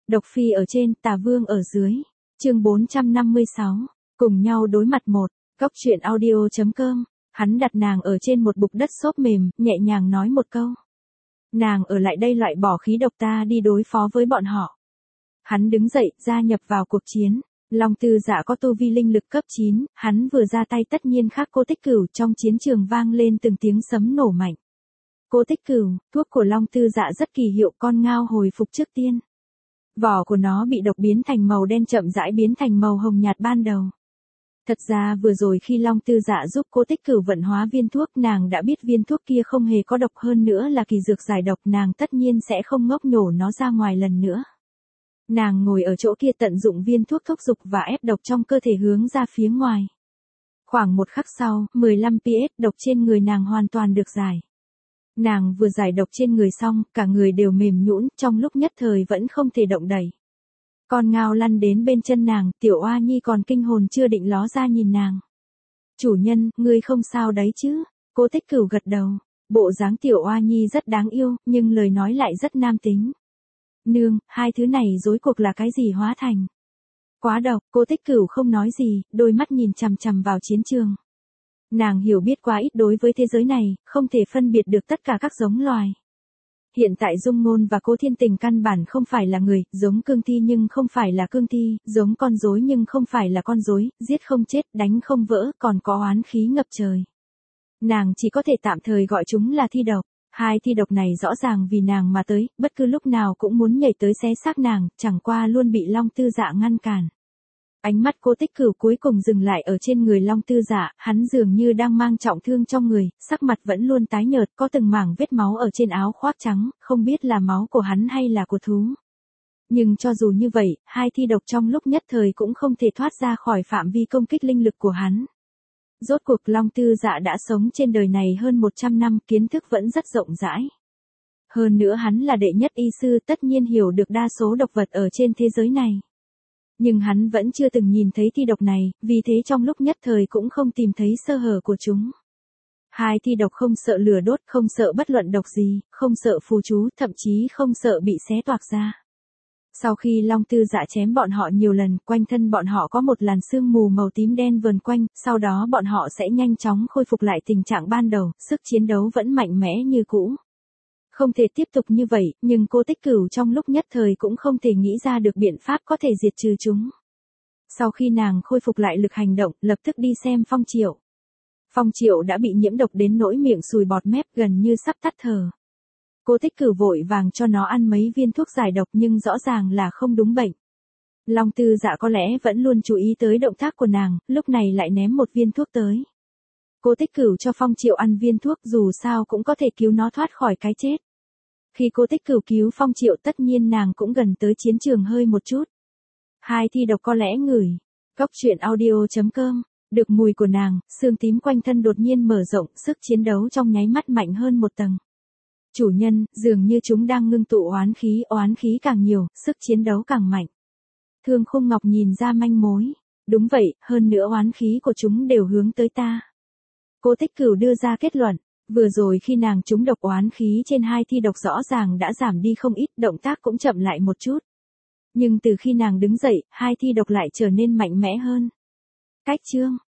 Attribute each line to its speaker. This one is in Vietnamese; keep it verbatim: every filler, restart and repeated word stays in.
Speaker 1: Độc phi ở trên, tà vương ở dưới. Chương bốn trăm năm mươi sáu. Cùng nhau đối mặt một. Góc truyện audio.com. Hắn đặt nàng ở trên một bục đất xốp mềm, nhẹ nhàng nói một câu. Nàng ở lại đây loại bỏ khí độc, ta đi đối phó với bọn họ. Hắn đứng dậy, gia nhập vào cuộc chiến. Long Tư Dạ có tu vi linh lực cấp chín, hắn vừa ra tay tất nhiên khác Cô Tích Cửu, trong chiến trường vang lên từng tiếng sấm nổ mạnh. Cô Tích Cửu, thuốc của Long Tư Dạ rất kỳ hiệu, con ngao hồi phục trước tiên. Vỏ của nó bị độc biến thành màu đen, chậm rãi biến thành màu hồng nhạt ban đầu. Thật ra vừa rồi khi Long Tư Dạ giúp Cô Tích Cửu vận hóa viên thuốc, nàng đã biết viên thuốc kia không hề có độc, hơn nữa là kỳ dược giải độc, nàng tất nhiên sẽ không ngốc nhổ nó ra ngoài lần nữa. Nàng ngồi ở chỗ kia tận dụng viên thuốc thúc dục và ép độc trong cơ thể hướng ra phía ngoài. Khoảng một khắc sau, mười lăm pH độc trên người nàng hoàn toàn được giải. Nàng vừa giải độc trên người xong, cả người đều mềm nhũn, trong lúc nhất thời vẫn không thể động đậy. Con ngao lăn đến bên chân nàng, Tiểu Oa Nhi còn kinh hồn chưa định ló ra nhìn nàng. Chủ nhân, ngươi không sao đấy chứ? Cô Tích Cửu gật đầu. Bộ dáng Tiểu Oa Nhi rất đáng yêu, nhưng lời nói lại rất nam tính. Nương, hai thứ này rối cuộc là cái gì hóa thành? Quá độc, Cô Tích Cửu không nói gì, đôi mắt nhìn chằm chằm vào chiến trường. Nàng hiểu biết quá ít đối với thế giới này, không thể phân biệt được tất cả các giống loài. Hiện tại Dung Ngôn và Cố Thiên Tình căn bản không phải là người, giống cương thi nhưng không phải là cương thi, giống con rối nhưng không phải là con rối, giết không chết, đánh không vỡ, còn có oán khí ngập trời. Nàng chỉ có thể tạm thời gọi chúng là thi độc. Hai thi độc này rõ ràng vì nàng mà tới, bất cứ lúc nào cũng muốn nhảy tới xé xác nàng, chẳng qua luôn bị Long Tư Dạ ngăn cản. Ánh mắt Cô Tích Cửu cuối cùng dừng lại ở trên người Long Tư Dạ, hắn dường như đang mang trọng thương trong người, sắc mặt vẫn luôn tái nhợt, có từng mảng vết máu ở trên áo khoác trắng, không biết là máu của hắn hay là của thú. Nhưng cho dù như vậy, hai thi độc trong lúc nhất thời cũng không thể thoát ra khỏi phạm vi công kích linh lực của hắn. Rốt cuộc Long Tư Dạ đã sống trên đời này hơn một trăm năm, kiến thức vẫn rất rộng rãi. Hơn nữa hắn là đệ nhất y sư, tất nhiên hiểu được đa số độc vật ở trên thế giới này. Nhưng hắn vẫn chưa từng nhìn thấy thi độc này, vì thế trong lúc nhất thời cũng không tìm thấy sơ hở của chúng. Hai thi độc không sợ lửa đốt, không sợ bất luận độc gì, không sợ phù chú, thậm chí không sợ bị xé toạc ra. Sau khi Long Tư Dạ chém bọn họ nhiều lần, quanh thân bọn họ có một làn sương mù màu tím đen vờn quanh, sau đó bọn họ sẽ nhanh chóng khôi phục lại tình trạng ban đầu, sức chiến đấu vẫn mạnh mẽ như cũ. Không thể tiếp tục như vậy, nhưng Cô Tích Cửu trong lúc nhất thời cũng không thể nghĩ ra được biện pháp có thể diệt trừ chúng. Sau khi nàng khôi phục lại lực hành động, lập tức đi xem Phong Triệu. Phong Triệu đã bị nhiễm độc đến nỗi miệng sùi bọt mép, gần như sắp tắt thở. Cô Tích Cửu vội vàng cho nó ăn mấy viên thuốc giải độc nhưng rõ ràng là không đúng bệnh. Long Tư Dạ có lẽ vẫn luôn chú ý tới động tác của nàng, lúc này lại ném một viên thuốc tới. Cô Tích Cửu cho Phong Triệu ăn viên thuốc, dù sao cũng có thể cứu nó thoát khỏi cái chết. Khi Cô Tích Cửu cứu Phong Triệu, tất nhiên nàng cũng gần tới chiến trường hơi một chút. Hai thi độc có lẽ ngửi. Góc truyện audio.com. Được mùi của nàng, xương tím quanh thân đột nhiên mở rộng, sức chiến đấu trong nháy mắt mạnh hơn một tầng. Chủ nhân, dường như chúng đang ngưng tụ oán khí, oán khí càng nhiều, sức chiến đấu càng mạnh. Thương Khung Ngọc nhìn ra manh mối. Đúng vậy, hơn nữa oán khí của chúng đều hướng tới ta. Cô Tích Cửu đưa ra kết luận. Vừa rồi khi nàng trúng độc, oán khí trên hai thi độc rõ ràng đã giảm đi không ít, động tác cũng chậm lại một chút. Nhưng từ khi nàng đứng dậy, hai thi độc lại trở nên mạnh mẽ hơn. Cách chương.